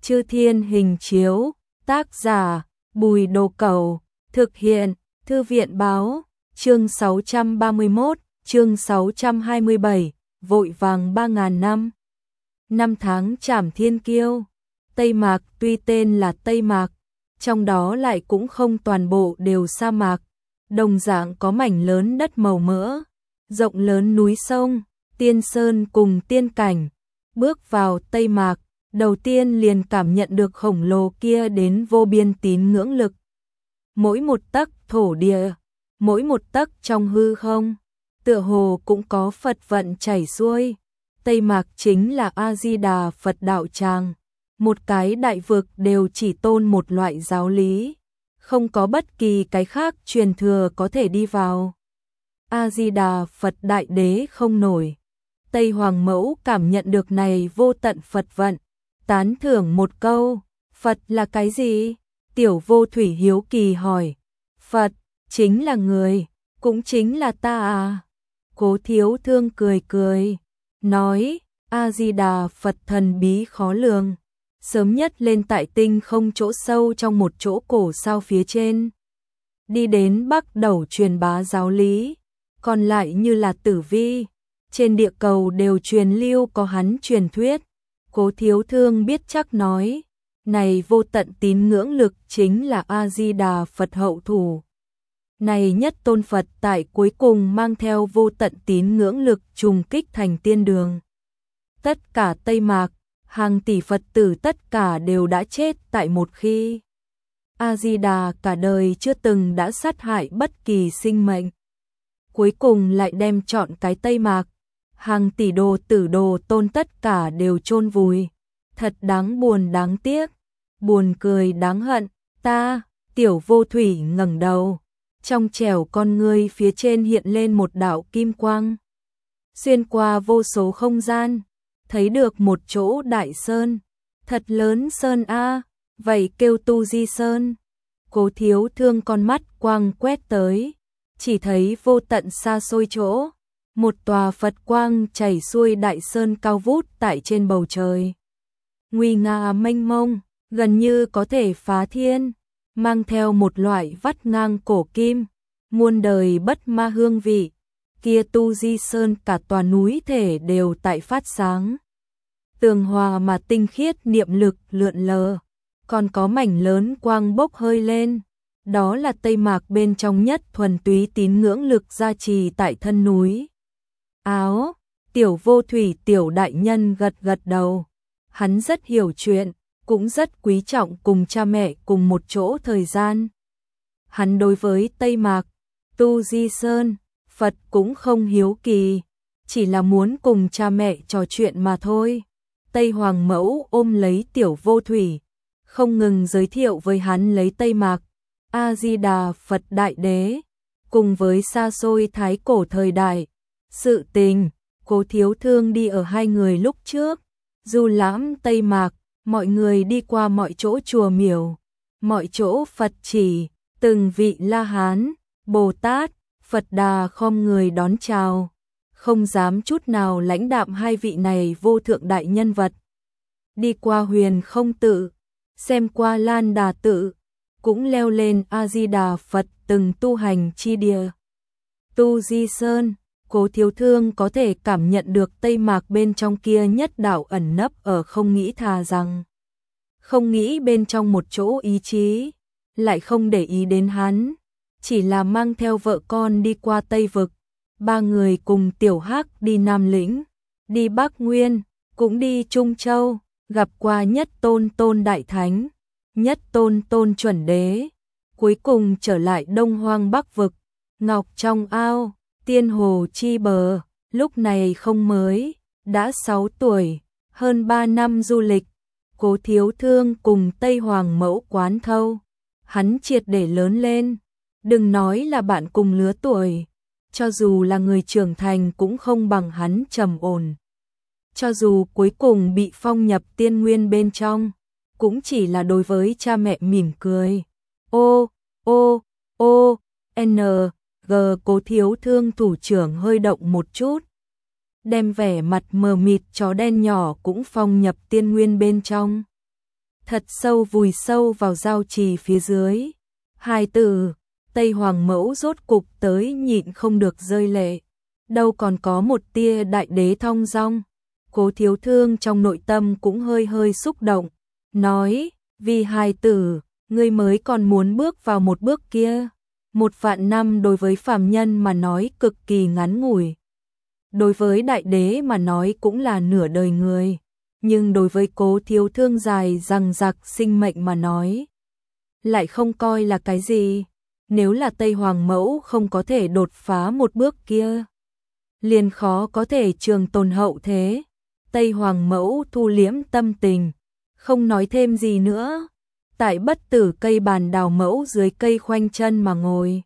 Chư Thiên Hình Chiếu, tác giả Bùi Đồ Cẩu, thực hiện Thư viện Báo, chương 631, chương 627, vội vàng 3.000 năm. Năm tháng Trảm Thiên Kiêu. Tây Mạc tuy tên là Tây Mạc, trong đó lại cũng không toàn bộ đều sa mạc, đồng dạng có mảnh lớn đất màu mỡ, rộng lớn núi sông, tiên sơn cùng tiên cảnh. Bước vào Tây Mạc, đầu tiên liền cảm nhận được khổng lồ kia đến vô biên tín ngưỡng lực. Mỗi một tấc thổ địa, mỗi một tấc trong hư không, tựa hồ cũng có Phật vận chảy xuôi. Tây Mạc chính là A-di-đà Phật đạo tràng, một cái đại vực đều chỉ tôn một loại giáo lý, không có bất kỳ cái khác truyền thừa có thể đi vào. A-di-đà Phật đại đế không nổi. Tây Hoàng Mẫu cảm nhận được này vô tận Phật vận, tán thưởng một câu, Phật là cái gì? Tiểu Vô Thủy hiếu kỳ hỏi, Phật, chính là người, cũng chính là ta à? Cố Thiếu Thương cười cười, nói, A-di-đà Phật thần bí khó lường, sớm nhất lên tại tinh không chỗ sâu trong một chỗ cổ sao phía trên. Đi đến Bắc Đẩu truyền bá giáo lý, còn lại như là Tử Vi, trên địa cầu đều truyền lưu có hắn truyền thuyết. Cố Thiếu Thương biết chắc nói, này vô tận tín ngưỡng lực chính là A-di-đà Phật hậu thủ. Này nhất tôn Phật tại cuối cùng mang theo vô tận tín ngưỡng lực trùng kích thành tiên đường. Tất cả Tây Mạc, hàng tỷ Phật tử tất cả đều đã chết tại một khi. A-di-đà cả đời chưa từng đã sát hại bất kỳ sinh mệnh. Cuối cùng lại đem chọn cái Tây Mạc, hàng tỷ đồ tử đồ tôn tất cả đều chôn vùi. Thật đáng buồn đáng tiếc, buồn cười đáng hận. Ta, Tiểu Vô Thủy ngẩng đầu, trong trẻo con ngươi phía trên hiện lên một đạo kim quang. Xuyên qua vô số không gian, thấy được một chỗ đại sơn, thật lớn sơn a, vậy kêu Tu Di Sơn. Cố Thiếu Thương con mắt quang quét tới, chỉ thấy vô tận xa xôi chỗ, một tòa Phật quang chảy xuôi đại sơn cao vút tại trên bầu trời. Nguy nga mênh mông, gần như có thể phá thiên, mang theo một loại vắt ngang cổ kim, muôn đời bất ma hương vị. Kia Tu Di Sơn cả tòa núi thể đều tại phát sáng. Tường hòa mà tinh khiết niệm lực lượn lờ, còn có mảnh lớn quang bốc hơi lên. Đó là Tây Mạc bên trong nhất thuần túy tín ngưỡng lực gia trì tại thân núi. Áo, Tiểu Vô Thủy tiểu đại nhân gật gật đầu. Hắn rất hiểu chuyện, cũng rất quý trọng cùng cha mẹ cùng một chỗ thời gian. Hắn đối với Tây Mạc, Tu Di Sơn, Phật cũng không hiếu kỳ, chỉ là muốn cùng cha mẹ trò chuyện mà thôi. Tây Hoàng Mẫu ôm lấy Tiểu Vô Thủy, không ngừng giới thiệu với hắn lấy Tây Mạc, A-di-đà Phật đại đế, cùng với xa xôi thái cổ thời đại. Sự tình, Cố Thiếu Thương đi ở hai người lúc trước, du lãm Tây Mạc, mọi người đi qua mọi chỗ chùa miếu, mọi chỗ Phật chỉ, từng vị La Hán, Bồ Tát, Phật Đà khom người đón chào, không dám chút nào lãnh đạm hai vị này vô thượng đại nhân vật. Đi qua Huyền Không Tự, xem qua Lan Đà Tự, cũng leo lên A-di-đà Phật từng tu hành chi địa. Tu Di Sơn, Cố Thiếu Thương có thể cảm nhận được Tây Mạc bên trong kia nhất đạo ẩn nấp ở không nghĩ thà rằng. Không nghĩ bên trong một chỗ ý chí, lại không để ý đến hắn, chỉ là mang theo vợ con đi qua Tây Vực. Ba người cùng Tiểu Hắc đi Nam Lĩnh, đi Bắc Nguyên, cũng đi Trung Châu, gặp qua nhất tôn tôn đại thánh, nhất tôn tôn chuẩn đế, cuối cùng trở lại Đông Hoang Bắc Vực, Ngọc trong ao, Tiên Hồ chi bờ, lúc này không mới, đã 6 tuổi, hơn 3 năm du lịch. Cố Thiếu Thương cùng Tây Hoàng Mẫu quán thâu, hắn triệt để lớn lên, đừng nói là bạn cùng lứa tuổi, cho dù là người trưởng thành cũng không bằng hắn trầm ổn. Cho dù cuối cùng bị phong nhập tiên nguyên bên trong, cũng chỉ là đối với cha mẹ mỉm cười. Ô, ô, ô, n, g. Cố Thiếu Thương thủ trưởng hơi động một chút, đem vẻ mặt mờ mịt chó đen nhỏ cũng phong nhập tiên nguyên bên trong. thật sâu vùi sâu vào giao trì phía dưới. Hai từ, Tây Hoàng Mẫu rốt cục tới nhịn không được rơi lệ. Đâu còn có một tia đại đế thong dong. Cố Thiếu Thương trong nội tâm cũng hơi hơi xúc động, nói, vì hài tử, ngươi mới còn muốn bước vào một bước kia. 1.000 năm đối với phàm nhân mà nói cực kỳ ngắn ngủi. Đối với đại đế mà nói cũng là nửa đời người. Nhưng đối với Cố Thiếu Thương dài dằng dặc sinh mệnh mà nói, lại không coi là cái gì. Nếu là Tây Hoàng Mẫu không có thể đột phá một bước kia, liền khó có thể trường tồn hậu thế. Tây Hoàng Mẫu thu liễm tâm tình, không nói thêm gì nữa. Tại bất tử cây bàn đào mẫu dưới cây khoanh chân mà ngồi,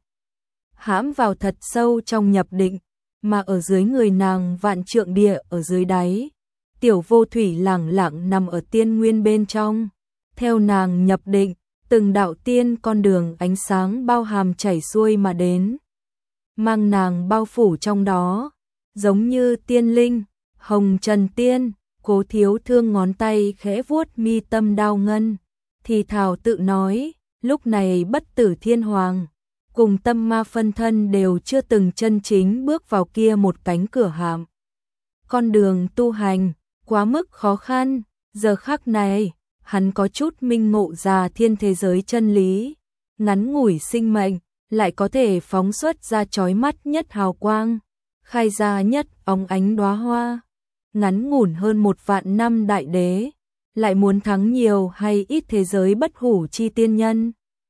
hãm vào thật sâu trong nhập định, mà ở dưới người nàng vạn trượng địa ở dưới đáy. Tiểu Vô Thủy lẳng lặng nằm ở tiên nguyên bên trong, theo nàng nhập định, từng đạo tiên con đường ánh sáng bao hàm chảy xuôi mà đến, mang nàng bao phủ trong đó, giống như tiên linh, hồng trần tiên. Cố Thiếu Thương ngón tay khẽ vuốt mi tâm đao ngân, thì thào tự nói, lúc này bất tử thiên hoàng, cùng tâm ma phân thân đều chưa từng chân chính bước vào kia một cánh cửa hàm. Con đường tu hành, quá mức khó khăn, giờ khắc này, hắn có chút minh ngộ ra thiên thế giới chân lý, ngắn ngủi sinh mệnh, lại có thể phóng xuất ra chói mắt nhất hào quang, khai ra nhất óng ánh đóa hoa. Ngắn ngủn hơn 1.000 năm đại đế, lại muốn thắng nhiều hay ít thế giới bất hủ chi tiên nhân.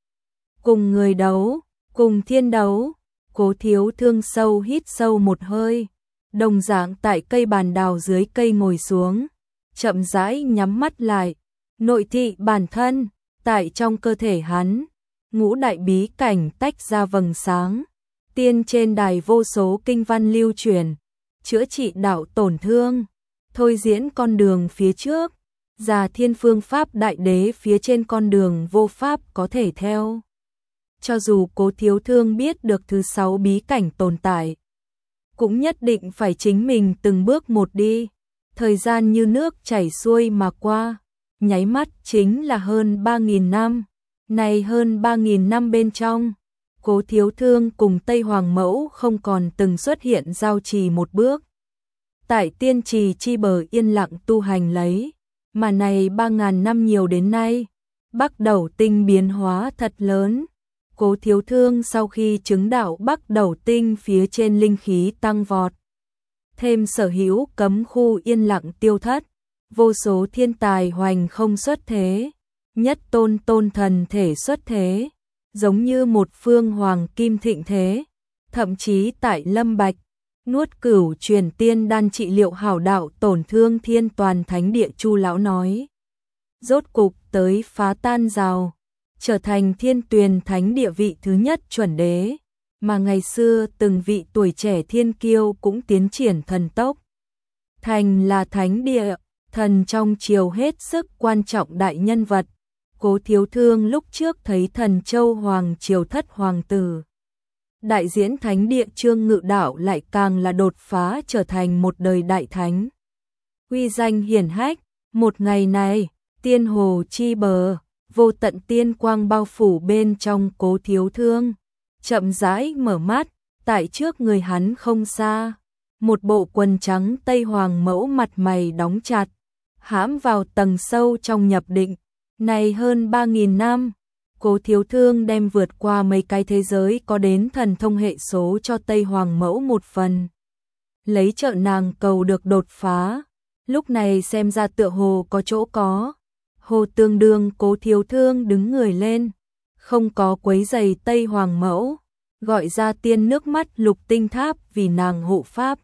Cùng người đấu, cùng thiên đấu. Cố Thiếu Thương sâu hít sâu một hơi, đồng dạng tại cây bàn đào dưới cây ngồi xuống, chậm rãi nhắm mắt lại, nội thị bản thân, tại trong cơ thể hắn, ngũ đại bí cảnh tách ra vầng sáng, tiên trên đài vô số kinh văn lưu truyền, chữa trị đạo tổn thương, thôi diễn con đường phía trước, già thiên phương pháp đại đế phía trên con đường vô pháp có thể theo. Cho dù Cố Thiếu Thương biết được thứ 6 bí cảnh tồn tại, cũng nhất định phải chính mình từng bước một đi. Thời gian như nước chảy xuôi mà qua, nháy mắt chính là hơn 3.000 năm. Này hơn 3.000 năm bên trong, Cố Thiếu Thương cùng Tây Hoàng Mẫu không còn từng xuất hiện giao trì một bước. Tại tiên trì chi bờ yên lặng tu hành lấy, mà này 3.000 năm nhiều đến nay, Bắc Đẩu Tinh biến hóa thật lớn. Cố Thiếu Thương sau khi chứng đạo Bắc Đẩu Tinh phía trên linh khí tăng vọt, thêm sở hữu cấm khu yên lặng tiêu thất, vô số thiên tài hoành không xuất thế, nhất tôn tôn thần thể xuất thế, giống như một phương hoàng kim thịnh thế, thậm chí tại Lâm Bạch, nuốt cửu truyền tiên đan trị liệu hảo đạo tổn thương thiên toàn thánh địa Chu lão nói. Rốt cục tới phá tan rào, trở thành thiên tuyền thánh địa vị thứ nhất chuẩn đế, mà ngày xưa từng vị tuổi trẻ thiên kiêu cũng tiến triển thần tốc. Thành là thánh địa, thần trong triều hết sức quan trọng đại nhân vật. Cố Thiếu Thương lúc trước thấy Thần Châu Hoàng triều thất hoàng tử, đại diễn thánh địa Trương Ngự Đạo lại càng là đột phá trở thành một đời đại thánh. Uy danh hiển hách, một ngày này, tiên hồ chi bờ, vô tận tiên quang bao phủ bên trong Cố Thiếu Thương, chậm rãi mở mắt, tại trước người hắn không xa, một bộ quần trắng Tây Hoàng Mẫu mặt mày đóng chặt, hãm vào tầng sâu trong nhập định. Này hơn 3.000 năm, Cố Thiếu Thương đem vượt qua mấy cái thế giới có đến thần thông hệ số cho Tây Hoàng Mẫu một phần, lấy trợ nàng cầu được đột phá. Lúc này xem ra tựa hồ có chỗ có. Hồ tương đương Cố Thiếu Thương đứng người lên, không có quấy giày Tây Hoàng Mẫu, gọi ra tiên nước mắt Lục Tinh Tháp vì nàng hộ pháp,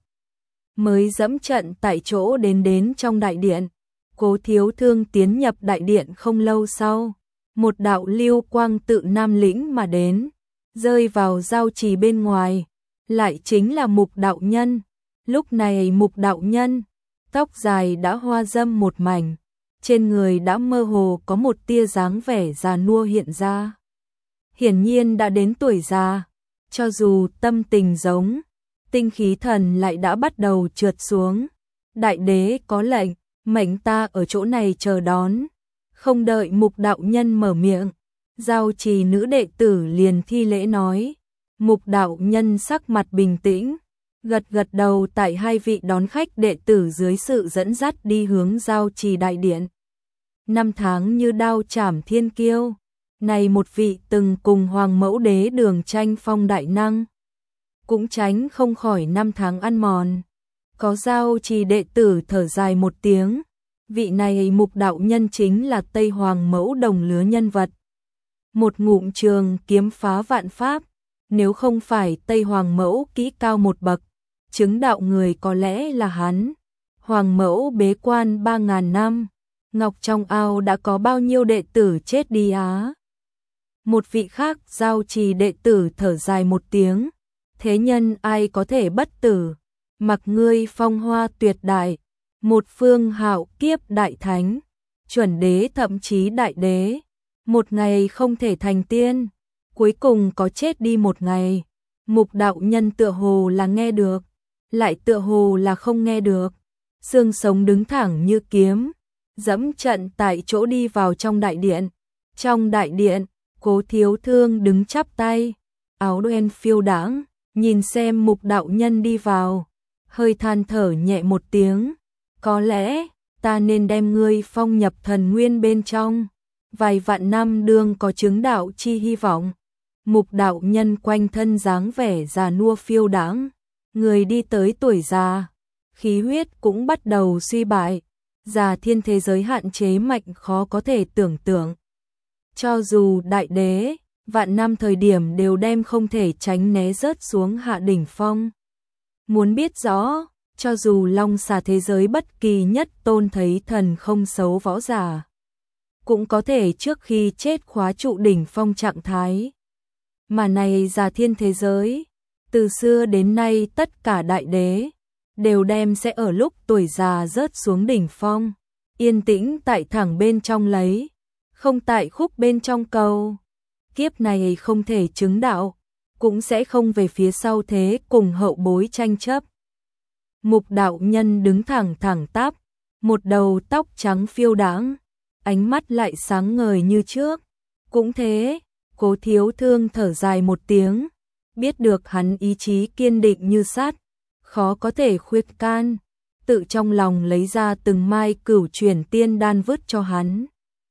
mới dẫm trận tại chỗ đến trong đại điện. Cố Thiếu Thương tiến nhập đại điện không lâu sau, một đạo lưu quang tự Nam Lĩnh mà đến, rơi vào giao trì bên ngoài, lại chính là Mục đạo nhân. Lúc này Mục đạo nhân, tóc dài đã hoa râm một mảnh, trên người đã mơ hồ có một tia dáng vẻ già nua hiện ra. Hiển nhiên đã đến tuổi già, cho dù tâm tình giống, tinh khí thần lại đã bắt đầu trượt xuống. Đại đế có lệnh, mệnh ta ở chỗ này chờ đón, Không đợi Mục đạo nhân mở miệng, Giao Trì nữ đệ tử liền thi lễ nói. Mục đạo nhân sắc mặt bình tĩnh, gật gật đầu tại hai vị đón khách đệ tử dưới sự dẫn dắt đi hướng Giao Trì đại điện. Năm tháng như đao chảm thiên kiêu, này một vị từng cùng Hoàng Mẫu Đế Đường tranh phong đại năng, cũng tránh không khỏi năm tháng ăn mòn. Có Giao Trì đệ tử thở dài một tiếng, vị này Mục đạo nhân chính là Tây Hoàng Mẫu đồng lứa nhân vật. Một ngụm trường kiếm phá vạn pháp, nếu không phải Tây Hoàng Mẫu kỹ cao một bậc, chứng đạo người có lẽ là hắn. Hoàng Mẫu bế quan 3.000 năm, ngọc trong ao đã có bao nhiêu đệ tử chết đi á. Một vị khác Giao Trì đệ tử thở dài một tiếng, thế nhân ai có thể bất tử, mặc ngươi phong hoa tuyệt đại, một phương hạo kiếp đại thánh, chuẩn đế thậm chí đại đế, một ngày không thể thành tiên, cuối cùng có chết đi một ngày. Mục đạo nhân tựa hồ là nghe được, lại tựa hồ là không nghe được, xương sống đứng thẳng như kiếm, dẫm trận tại chỗ đi vào trong đại điện. Trong đại điện, Cố Thiếu Thương đứng chắp tay, áo đen phiêu đãng, nhìn xem Mục đạo nhân đi vào, hơi than thở nhẹ một tiếng, có lẽ ta nên đem ngươi phong nhập thần nguyên bên trong, vài vạn năm đương có chứng đạo chi hy vọng. Mục đạo nhân quanh thân dáng vẻ già nua phiêu đãng, người đi tới tuổi già, khí huyết cũng bắt đầu suy bại, già thiên thế giới hạn chế mạnh khó có thể tưởng tượng. Cho dù đại đế, vạn năm thời điểm đều đem không thể tránh né rớt xuống hạ đỉnh phong. Muốn biết rõ, cho dù long xà thế giới bất kỳ nhất tôn thấy thần không xấu võ giả, cũng có thể trước khi chết khóa trụ đỉnh phong trạng thái. Mà này già thiên thế giới, từ xưa đến nay tất cả đại đế đều đem sẽ ở lúc tuổi già rớt xuống đỉnh phong, yên tĩnh tại thẳng bên trong lấy, không tại khúc bên trong cầu. Kiếp này không thể chứng đạo, cũng sẽ không về phía sau thế cùng hậu bối tranh chấp. Mục đạo nhân đứng thẳng thẳng tắp, một đầu tóc trắng phiêu đãng, ánh mắt lại sáng ngời như trước. Cũng thế, Cố Thiếu Thương thở dài một tiếng, biết được hắn ý chí kiên định như sắt, khó có thể khuyết can, tự trong lòng lấy ra từng mai cửu chuyển tiên đan vứt cho hắn.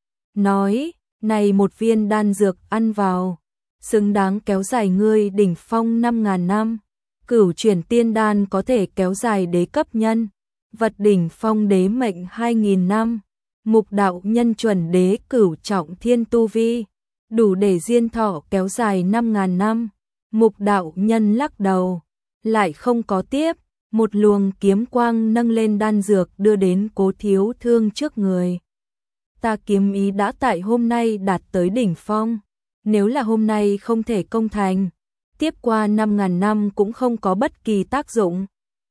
Nói, này một viên đan dược ăn vào, xứng đáng kéo dài ngươi đỉnh phong 5.000 năm. Cửu chuyển tiên đan có thể kéo dài đế cấp nhân vật đỉnh phong đế mệnh 2.000 năm. Mục đạo nhân chuẩn đế cửu trọng thiên tu vi, đủ để diên thọ kéo dài 5.000 năm. Mục đạo nhân lắc đầu, lại không có tiếp, một luồng kiếm quang nâng lên đan dược đưa đến Cố Thiếu Thương trước người. Ta kiếm ý đã tại hôm nay đạt tới đỉnh phong, nếu là hôm nay không thể công thành, tiếp qua 5.000 năm cũng không có bất kỳ tác dụng.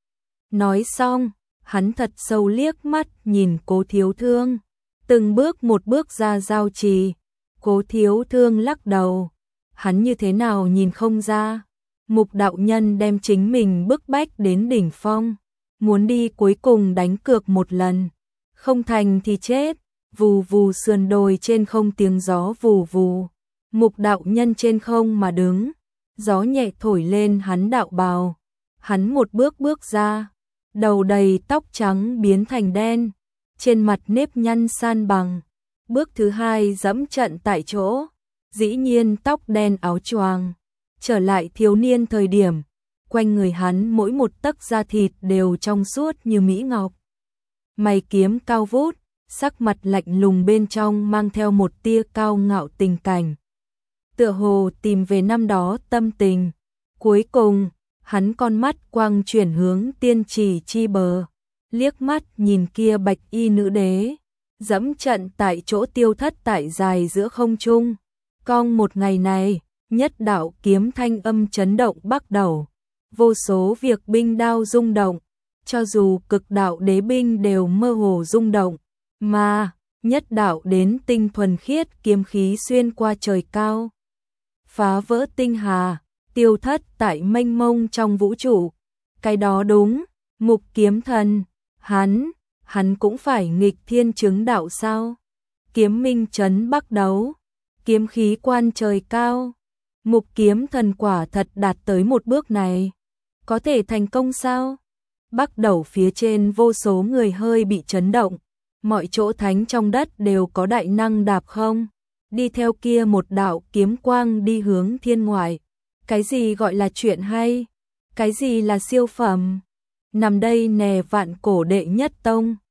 Nói xong, hắn thật sâu liếc mắt nhìn Cố Thiếu Thương, từng bước một bước ra Giao Trì. Cố Thiếu Thương lắc đầu, hắn như thế nào nhìn không ra. Mục đạo nhân đem chính mình bức bách đến đỉnh phong, muốn đi cuối cùng đánh cược một lần, không thành thì chết. Vù vù sườn đồi trên không tiếng gió vù vù, Mục đạo nhân trên không mà đứng, gió nhẹ thổi lên hắn đạo bào, hắn một bước bước ra, đầu đầy tóc trắng biến thành đen, trên mặt nếp nhăn san bằng. Bước thứ hai dẫm trận tại chỗ, dĩ nhiên tóc đen áo choàng, trở lại thiếu niên thời điểm, quanh người hắn mỗi một tấc da thịt đều trong suốt như mỹ ngọc. Mày kiếm cao vút, sắc mặt lạnh lùng bên trong mang theo một tia cao ngạo tình cảnh. Tựa hồ tìm về năm đó tâm tình. Cuối cùng, hắn con mắt quang chuyển hướng tiên trì chi bờ, liếc mắt nhìn kia bạch y nữ đế, dẫm trận tại chỗ tiêu thất tại dài giữa không trung. Cong một ngày này, nhất đạo kiếm thanh âm chấn động bắt đầu, vô số việc binh đao rung động, cho dù cực đạo đế binh đều mơ hồ rung động, mà nhất đạo đến tinh thuần khiết kiếm khí xuyên qua trời cao, phá vỡ tinh hà, tiêu thất tại mênh mông trong vũ trụ. Cái đó đúng, Mục kiếm thần, hắn cũng phải nghịch thiên chứng đạo sao? kiếm minh trấn Bắc đấu, kiếm khí quan trời cao. Mục kiếm thần quả thật đạt tới một bước này. Có thể thành công sao? Bắc đầu phía trên vô số người hơi bị chấn động. Mọi chỗ thánh trong đất đều có đại năng đạp không? Đi theo kia một đạo kiếm quang đi hướng thiên ngoại. Cái gì gọi là chuyện hay? Cái gì là siêu phẩm? Nằm đây nè vạn cổ đệ nhất tông.